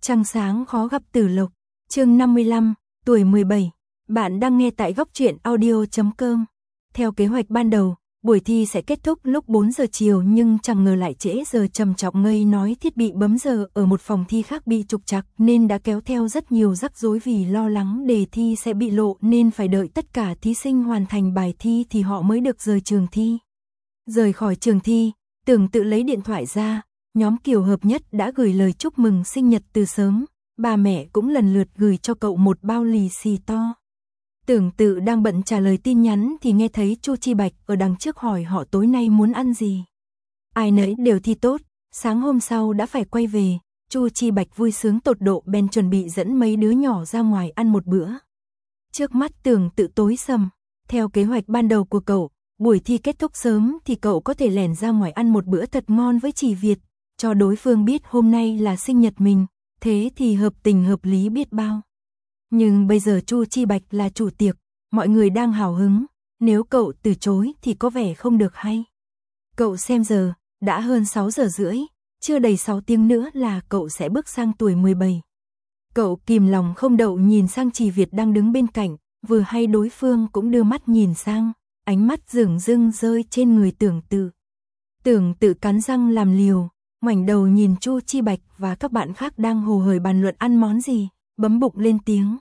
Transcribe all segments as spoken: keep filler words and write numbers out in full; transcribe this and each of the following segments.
Trăng sáng khó gặp Tử Lộc, chương năm mươi lăm, tuổi mười bảy. Bạn đang nghe tại góc truyện audio chấm com. Theo kế hoạch ban đầu, buổi thi sẽ kết thúc lúc bốn giờ chiều nhưng chẳng ngờ lại trễ giờ, trầm trọng ngây nói thiết bị bấm giờ ở một phòng thi khác bị trục trặc nên đã kéo theo rất nhiều rắc rối. Vì lo lắng đề thi sẽ bị lộ nên phải đợi tất cả thí sinh hoàn thành bài thi thì họ mới được rời trường thi. Rời khỏi trường thi, Tưởng tự lấy điện thoại ra, nhóm Kiều Hợp Nhất đã gửi lời chúc mừng sinh nhật từ sớm, bà mẹ cũng lần lượt gửi cho cậu một bao lì xì to. Tưởng tự đang bận trả lời tin nhắn thì nghe thấy Chu Chi Bạch ở đằng trước hỏi họ tối nay muốn ăn gì. Ai nấy đều thi tốt, sáng hôm sau đã phải quay về, Chu Chi Bạch vui sướng tột độ bèn chuẩn bị dẫn mấy đứa nhỏ ra ngoài ăn một bữa. Trước mắt Tưởng tự tối sầm, theo kế hoạch ban đầu của cậu, buổi thi kết thúc sớm thì cậu có thể lẻn ra ngoài ăn một bữa thật ngon với Chỉ Việt, cho đối phương biết hôm nay là sinh nhật mình, thế thì hợp tình hợp lý biết bao. Nhưng bây giờ Chu Chi Bạch là chủ tiệc, mọi người đang hào hứng, nếu cậu từ chối thì có vẻ không được hay. Cậu xem giờ, đã hơn sáu giờ rưỡi, chưa đầy sáu tiếng nữa là cậu sẽ bước sang tuổi mười bảy. Cậu kìm lòng không đậu nhìn sang Chỉ Việt đang đứng bên cạnh, vừa hay đối phương cũng đưa mắt nhìn sang, ánh mắt dửng dưng rơi trên người Tưởng tự. Tưởng tự cắn răng làm liều, ngoảnh đầu nhìn Chu Chi Bạch và các bạn khác đang hồ hởi bàn luận ăn món gì, bấm bụng lên tiếng.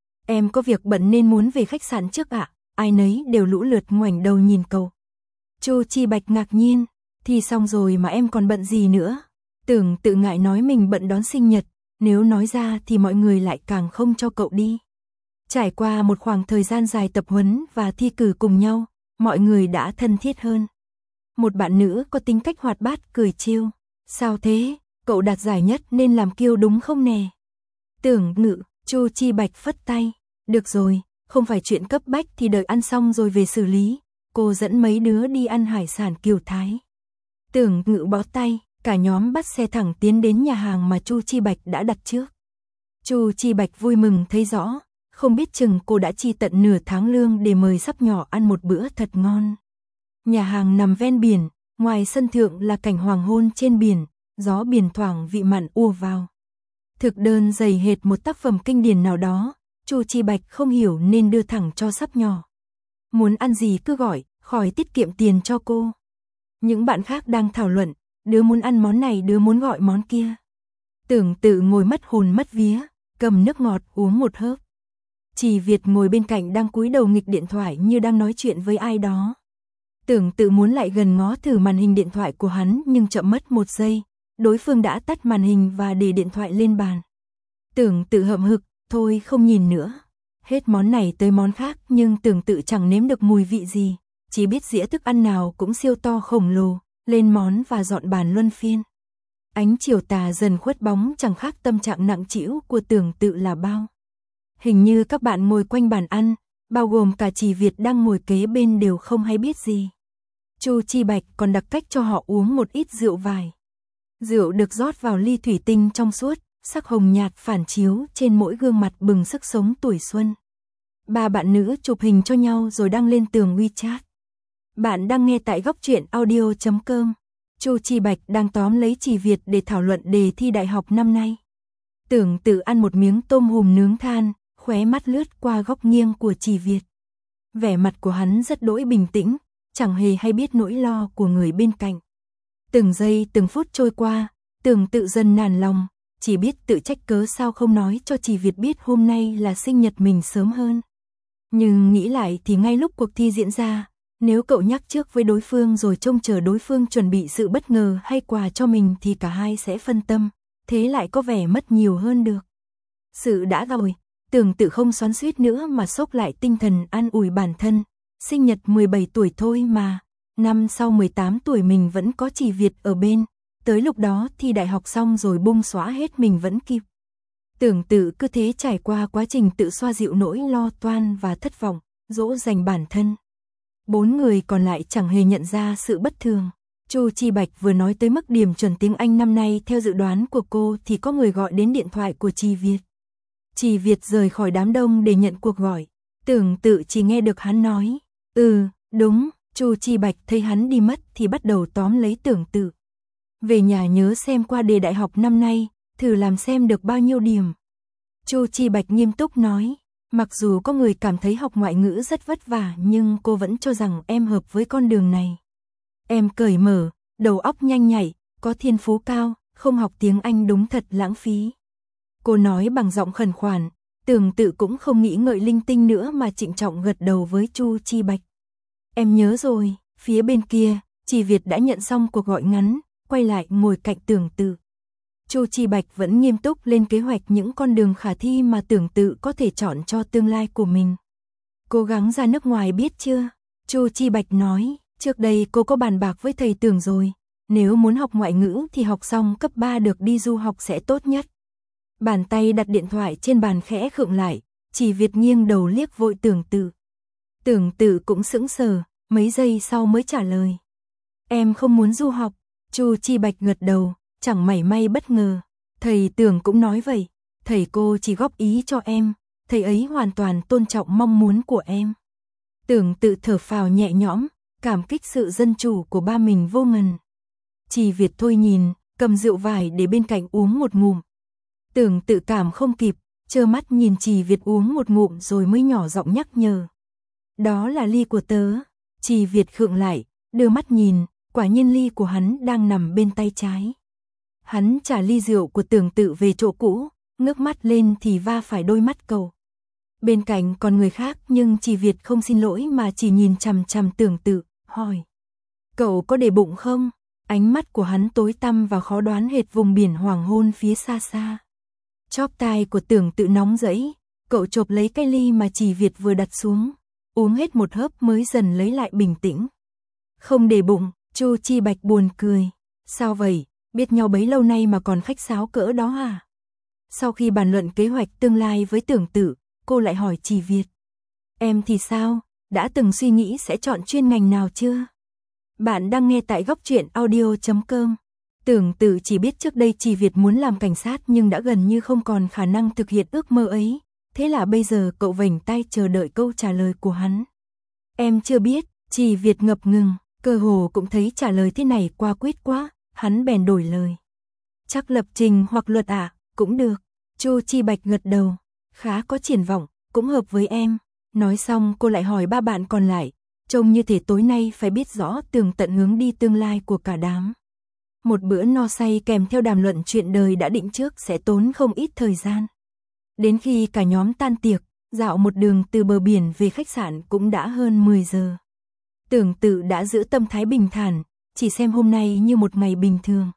Em có việc bận nên muốn về khách sạn trước ạ. Ai nấy đều lũ lượt ngoảnh đầu nhìn cậu. Chu Chi Bạch ngạc nhiên, thì xong rồi mà em còn bận gì nữa. Tưởng tự ngại nói mình bận đón sinh nhật, nếu nói ra thì mọi người lại càng không cho cậu đi. Trải qua một khoảng thời gian dài tập huấn và thi cử cùng nhau, mọi người đã thân thiết hơn. Một bạn nữ có tính cách hoạt bát cười trêu. Sao thế, cậu đạt giải nhất nên làm kiêu đúng không nè? Tưởng ngự, Chu Chi Bạch phất tay. Được rồi, không phải chuyện cấp bách thì đợi ăn xong rồi về xử lý. Cô dẫn mấy đứa đi ăn hải sản Kiều Thái. Tưởng ngự bó tay, cả nhóm bắt xe thẳng tiến đến nhà hàng mà Chu Chi Bạch đã đặt trước. Chu Chi Bạch vui mừng thấy rõ, không biết chừng cô đã chi tận nửa tháng lương để mời sắp nhỏ ăn một bữa thật ngon. Nhà hàng nằm ven biển, ngoài sân thượng là cảnh hoàng hôn trên biển, gió biển thoảng vị mặn ùa vào. Thực đơn dày hệt một tác phẩm kinh điển nào đó, Chu Chi Bạch không hiểu nên đưa thẳng cho sắp nhỏ. Muốn ăn gì cứ gọi, khỏi tiết kiệm tiền cho cô. Những bạn khác đang thảo luận, đứa muốn ăn món này đứa muốn gọi món kia. Tưởng tự ngồi mất hồn mất vía, cầm nước ngọt uống một hớp. Chỉ Việt ngồi bên cạnh đang cúi đầu nghịch điện thoại như đang nói chuyện với ai đó. Tưởng tự muốn lại gần ngó thử màn hình điện thoại của hắn nhưng chậm mất một giây, đối phương đã tắt màn hình và để điện thoại lên bàn. Tưởng tự hậm hực, thôi không nhìn nữa. Hết món này tới món khác nhưng tưởng tự chẳng nếm được mùi vị gì, chỉ biết dĩa thức ăn nào cũng siêu to khổng lồ, lên món và dọn bàn luân phiên. Ánh chiều tà dần khuất bóng chẳng khác tâm trạng nặng trĩu của tưởng tự là bao. Hình như các bạn ngồi quanh bàn ăn, bao gồm cả Chỉ Việt đang ngồi kế bên đều không hay biết gì. Chu Chi Bạch còn đặc cách cho họ uống một ít rượu vài. Rượu được rót vào ly thủy tinh trong suốt, sắc hồng nhạt phản chiếu trên mỗi gương mặt bừng sức sống tuổi xuân. Ba bạn nữ chụp hình cho nhau rồi đăng lên tường WeChat. Bạn đang nghe tại góc truyện audio chấm com. Chu Chi Bạch đang tóm lấy Chỉ Việt để thảo luận đề thi đại học năm nay. Tưởng tự ăn một miếng tôm hùm nướng than, khóe mắt lướt qua góc nghiêng của Chỉ Việt. Vẻ mặt của hắn rất đỗi bình tĩnh, chẳng hề hay biết nỗi lo của người bên cạnh. Từng giây từng phút trôi qua, Tưởng tự dần nản lòng, chỉ biết tự trách cớ sao không nói cho Chỉ Việt biết hôm nay là sinh nhật mình sớm hơn. Nhưng nghĩ lại thì ngay lúc cuộc thi diễn ra, nếu cậu nhắc trước với đối phương rồi trông chờ đối phương chuẩn bị sự bất ngờ hay quà cho mình thì cả hai sẽ phân tâm, thế lại có vẻ mất nhiều hơn được. Sự đã rồi, Tưởng tự không xoắn xuýt nữa mà xốc lại tinh thần an ủi bản thân, sinh nhật mười bảy tuổi thôi mà, năm sau mười tám tuổi mình vẫn có Chỉ Việt ở bên, tới lúc đó thi đại học xong rồi bung xóa hết mình vẫn kịp. Tưởng tự cứ thế trải qua quá trình tự xoa dịu nỗi lo toan và thất vọng, dỗ dành bản thân. Bốn người còn lại chẳng hề nhận ra sự bất thường. Chu Chi Bạch vừa nói tới mức điểm chuẩn tiếng Anh năm nay theo dự đoán của cô thì có người gọi đến điện thoại của Chỉ Việt. Chỉ Việt rời khỏi đám đông để nhận cuộc gọi. Tưởng tự chỉ nghe được hắn nói, ừ, đúng. Chu Chi Bạch thấy hắn đi mất thì bắt đầu tóm lấy tưởng tự. Về nhà nhớ xem qua đề đại học năm nay, thử làm xem được bao nhiêu điểm. Chu Chi Bạch nghiêm túc nói, mặc dù có người cảm thấy học ngoại ngữ rất vất vả nhưng cô vẫn cho rằng em hợp với con đường này. Em cởi mở, đầu óc nhanh nhạy, có thiên phú cao, không học tiếng Anh đúng thật lãng phí. Cô nói bằng giọng khẩn khoản, Tưởng Tự cũng không nghĩ ngợi linh tinh nữa mà trịnh trọng gật đầu với Chu Chi Bạch. Em nhớ rồi, phía bên kia, Chỉ Việt đã nhận xong cuộc gọi ngắn, quay lại ngồi cạnh Tưởng Tự. Chu Chi Bạch vẫn nghiêm túc lên kế hoạch những con đường khả thi mà Tưởng Tự có thể chọn cho tương lai của mình. Cố gắng ra nước ngoài biết chưa? Chu Chi Bạch nói, trước đây cô có bàn bạc với thầy Tưởng rồi, nếu muốn học ngoại ngữ thì học xong cấp ba được đi du học sẽ tốt nhất. Bàn tay đặt điện thoại trên bàn khẽ khựng lại, Chỉ Việt nghiêng đầu liếc vội Tưởng Tự. Tưởng Tự cũng sững sờ, mấy giây sau mới trả lời. Em không muốn du học. Chu Chi Bạch gật đầu, chẳng mảy may bất ngờ. Thầy Tưởng cũng nói vậy, thầy cô chỉ góp ý cho em, thầy ấy hoàn toàn tôn trọng mong muốn của em. Tưởng Tự thở phào nhẹ nhõm, cảm kích sự dân chủ của ba mình vô ngần. Chỉ Việt thôi nhìn, cầm rượu vải để bên cạnh uống một ngụm. Tưởng Tự cảm không kịp, trơ mắt nhìn Chỉ Việt uống một ngụm rồi mới nhỏ giọng nhắc nhở. Đó là ly của tớ. Chỉ Việt khựng lại, đưa mắt nhìn, quả nhiên ly của hắn đang nằm bên tay trái. Hắn trả ly rượu của Tưởng Tự về chỗ cũ, ngước mắt lên thì va phải đôi mắt cậu. Bên cạnh còn người khác nhưng Chỉ Việt không xin lỗi mà chỉ nhìn chằm chằm Tưởng Tự, hỏi. Cậu có để bụng không? Ánh mắt của hắn tối tăm và khó đoán hệt vùng biển hoàng hôn phía xa xa. Chóp tai của Tưởng Tự nóng rẫy, cậu chộp lấy cái ly mà Chỉ Việt vừa đặt xuống, uống hết một hớp mới dần lấy lại bình tĩnh. Không để bụng, Chu Chi Bạch buồn cười. Sao vậy, biết nhau bấy lâu nay mà còn khách sáo cỡ đó à? Sau khi bàn luận kế hoạch tương lai với Tưởng Tự, cô lại hỏi Chỉ Việt. Em thì sao, đã từng suy nghĩ sẽ chọn chuyên ngành nào chưa? Bạn đang nghe tại góc truyện audio chấm com. Tưởng Tự chỉ biết trước đây Chỉ Việt muốn làm cảnh sát nhưng đã gần như không còn khả năng thực hiện ước mơ ấy. Thế là bây giờ cậu vểnh tai chờ đợi câu trả lời của hắn. Em chưa biết, Chỉ Việt ngập ngừng, cơ hồ cũng thấy trả lời thế này qua quýt quá, hắn bèn đổi lời. Chắc lập trình hoặc luật ạ, à, cũng được. Chu Chi Bạch gật đầu, khá có triển vọng, cũng hợp với em. Nói xong cô lại hỏi ba bạn còn lại, trông như thể tối nay phải biết rõ tường tận hướng đi tương lai của cả đám. Một bữa no say kèm theo đàm luận chuyện đời đã định trước sẽ tốn không ít thời gian. Đến khi cả nhóm tan tiệc, dạo một đường từ bờ biển về khách sạn cũng đã hơn mười giờ. Tưởng Tự đã giữ tâm thái bình thản, chỉ xem hôm nay như một ngày bình thường.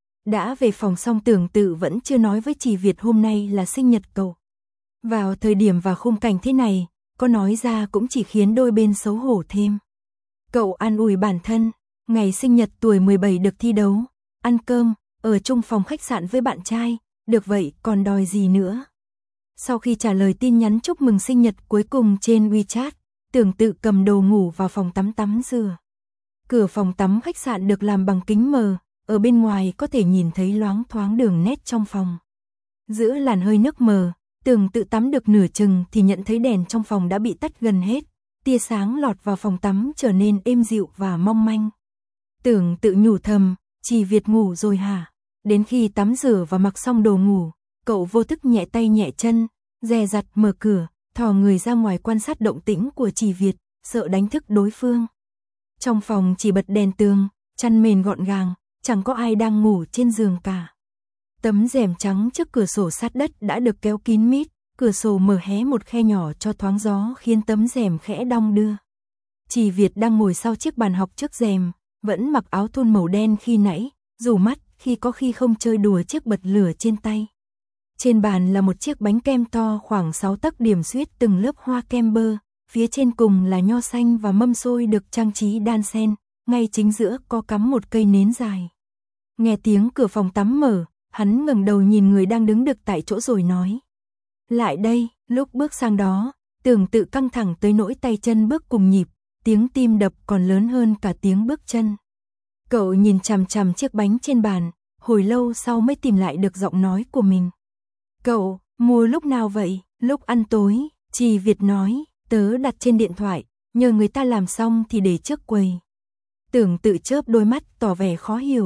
Đã về phòng xong Tưởng Tự vẫn chưa nói với Chỉ Việt hôm nay là sinh nhật cậu. Vào thời điểm và khung cảnh thế này, có nói ra cũng chỉ khiến đôi bên xấu hổ thêm. Cậu an ủi bản thân, ngày sinh nhật tuổi mười bảy được thi đấu, ăn cơm, ở chung phòng khách sạn với bạn trai, được vậy còn đòi gì nữa. Sau khi trả lời tin nhắn chúc mừng sinh nhật cuối cùng trên WeChat, Tưởng Tự cầm đồ ngủ vào phòng tắm tắm rửa. Cửa phòng tắm khách sạn được làm bằng kính mờ, ở bên ngoài có thể nhìn thấy loáng thoáng đường nét trong phòng. Giữa làn hơi nước mờ, Tưởng Tự tắm được nửa chừng thì nhận thấy đèn trong phòng đã bị tắt gần hết, tia sáng lọt vào phòng tắm trở nên êm dịu và mong manh. Tưởng Tự nhủ thầm, Chỉ Việt ngủ rồi hả? Đến khi tắm rửa và mặc xong đồ ngủ, cậu vô thức nhẹ tay nhẹ chân, dè dặt mở cửa, thò người ra ngoài quan sát động tĩnh của Chỉ Việt, sợ đánh thức đối phương. Trong phòng chỉ bật đèn tường, chăn mền gọn gàng, chẳng có ai đang ngủ trên giường cả. Tấm rèm trắng trước cửa sổ sát đất đã được kéo kín mít, cửa sổ mở hé một khe nhỏ cho thoáng gió khiến tấm rèm khẽ đong đưa. Chỉ Việt đang ngồi sau chiếc bàn học trước rèm, vẫn mặc áo thun màu đen khi nãy, rủ mắt khi có khi không chơi đùa chiếc bật lửa trên tay. Trên bàn là một chiếc bánh kem to khoảng sáu tấc điểm xuyết từng lớp hoa kem bơ, phía trên cùng là nho xanh và mâm xôi được trang trí đan xen, ngay chính giữa có cắm một cây nến dài. Nghe tiếng cửa phòng tắm mở, hắn ngẩng đầu nhìn người đang đứng đực tại chỗ rồi nói. Lại đây, lúc bước sang đó, Tưởng Tự căng thẳng tới nỗi tay chân bước cùng nhịp, tiếng tim đập còn lớn hơn cả tiếng bước chân. Cậu nhìn chằm chằm chiếc bánh trên bàn, hồi lâu sau mới tìm lại được giọng nói của mình. Cậu, mua lúc nào vậy? Lúc ăn tối, Chỉ Việt nói, tớ đặt trên điện thoại, nhờ người ta làm xong thì để trước quầy. Tưởng Tự chớp đôi mắt tỏ vẻ khó hiểu,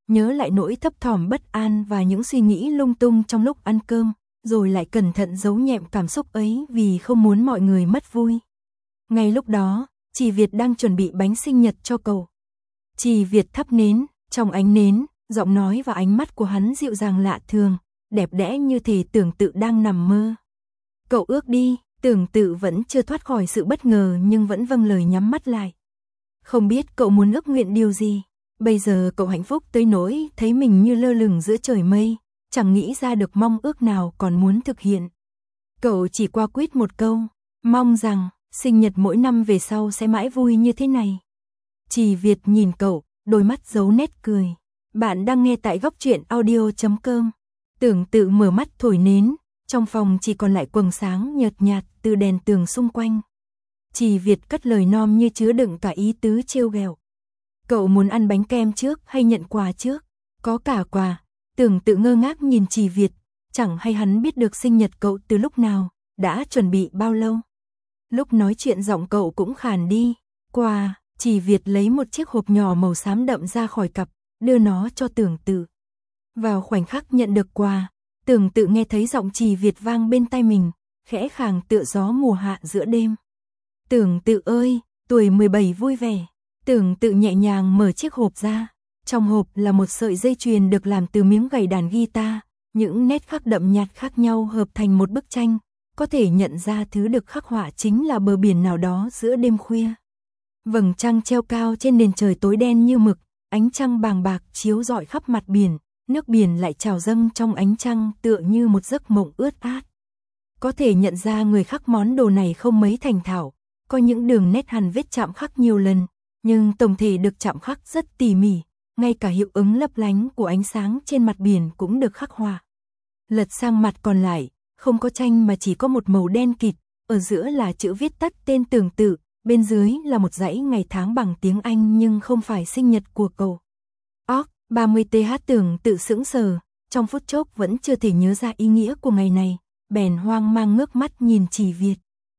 nhớ lại nỗi thấp thỏm bất an và những suy nghĩ lung tung trong lúc ăn cơm, rồi lại cẩn thận giấu nhẹm cảm xúc ấy vì không muốn mọi người mất vui. Ngay lúc đó, Trì Việt đang chuẩn bị bánh sinh nhật cho cậu. Trì Việt thắp nến, trong ánh nến, giọng nói và ánh mắt của hắn dịu dàng lạ thường, đẹp đẽ như thể Tưởng Tự đang nằm mơ. Cậu ước đi, Tưởng Tự vẫn chưa thoát khỏi sự bất ngờ nhưng vẫn vâng lời nhắm mắt lại. Không biết cậu muốn ước nguyện điều gì, bây giờ cậu hạnh phúc tới nỗi thấy mình như lơ lửng giữa trời mây, chẳng nghĩ ra được mong ước nào còn muốn thực hiện. Cậu chỉ qua quýt một câu, mong rằng sinh nhật mỗi năm về sau sẽ mãi vui như thế này. Trì Việt nhìn cậu, đôi mắt giấu nét cười. Bạn đang nghe tại góc truyện audio chấm com. Tưởng Tự mở mắt thổi nến, trong phòng chỉ còn lại quầng sáng nhợt nhạt từ đèn tường xung quanh. Trì Việt cất lời nom như chứa đựng cả ý tứ trêu ghẹo. Cậu muốn ăn bánh kem trước hay nhận quà trước? Có cả quà. Tưởng Tự ngơ ngác nhìn Trì Việt, chẳng hay hắn biết được sinh nhật cậu từ lúc nào, đã chuẩn bị bao lâu. Lúc nói chuyện giọng cậu cũng khàn đi. Quà, Trì Việt lấy một chiếc hộp nhỏ màu xám đậm ra khỏi cặp, đưa nó cho Tưởng Tự. Vào khoảnh khắc nhận được quà, Tưởng Tự nghe thấy giọng Trì Việt vang bên tai mình, khẽ khàng tựa gió mùa hạ giữa đêm. Tưởng Tự ơi, tuổi mười bảy vui vẻ. Tưởng Tự nhẹ nhàng mở chiếc hộp ra. Trong hộp là một sợi dây chuyền được làm từ miếng gảy đàn guitar, những nét khắc đậm nhạt khác nhau hợp thành một bức tranh, có thể nhận ra thứ được khắc họa chính là bờ biển nào đó giữa đêm khuya. Vầng trăng treo cao trên nền trời tối đen như mực, ánh trăng bàng bạc chiếu rọi khắp mặt biển, nước biển lại trào dâng trong ánh trăng tựa như một giấc mộng ướt át. Có thể nhận ra người khắc món đồ này không mấy thành thạo, có những đường nét hằn vết chạm khắc nhiều lần, nhưng tổng thể được chạm khắc rất tỉ mỉ, ngay cả hiệu ứng lấp lánh của ánh sáng trên mặt biển cũng được khắc họa. Lật sang mặt còn lại, không có tranh mà chỉ có một màu đen kịt, ở giữa là chữ viết tắt tên Tưởng Tự, bên dưới là một dãy ngày tháng bằng tiếng Anh nhưng không phải sinh nhật của cậu. Óc, ba mươi th Tưởng Tự sững sờ, trong phút chốc vẫn chưa thể nhớ ra ý nghĩa của ngày này, bèn hoang mang ngước mắt nhìn Trì Việt.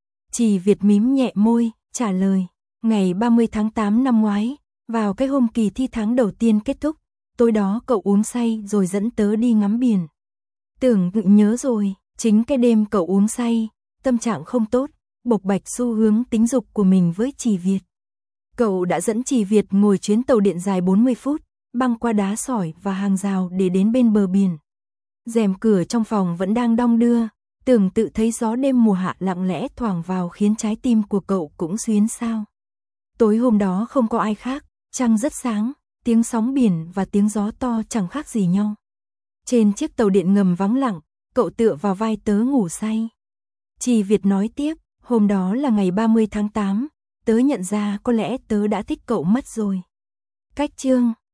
Trì Việt mím nhẹ môi, trả lời, ngày ba mươi tháng tám năm ngoái, vào cái hôm kỳ thi tháng đầu tiên kết thúc, tối đó cậu uống say rồi dẫn tớ đi ngắm biển. Tưởng Tự nhớ rồi, chính cái đêm cậu uống say, tâm trạng không tốt, bộc bạch xu hướng tính dục của mình với Trì Việt. Cậu đã dẫn Trì Việt ngồi chuyến tàu điện dài bốn mươi phút, băng qua đá sỏi và hàng rào để đến bên bờ biển. Rèm cửa trong phòng vẫn đang đong đưa, Tưởng Tự thấy gió đêm mùa hạ lặng lẽ thoảng vào khiến trái tim của cậu cũng xuyến xao. Tối hôm đó không có ai khác, trăng rất sáng, tiếng sóng biển và tiếng gió to chẳng khác gì nhau. Trên chiếc tàu điện ngầm vắng lặng, cậu tựa vào vai tớ ngủ say. Trì Việt nói tiếp, hôm đó là ngày ba mươi tháng tám, tớ nhận ra có lẽ tớ đã thích cậu mất rồi. Cách chương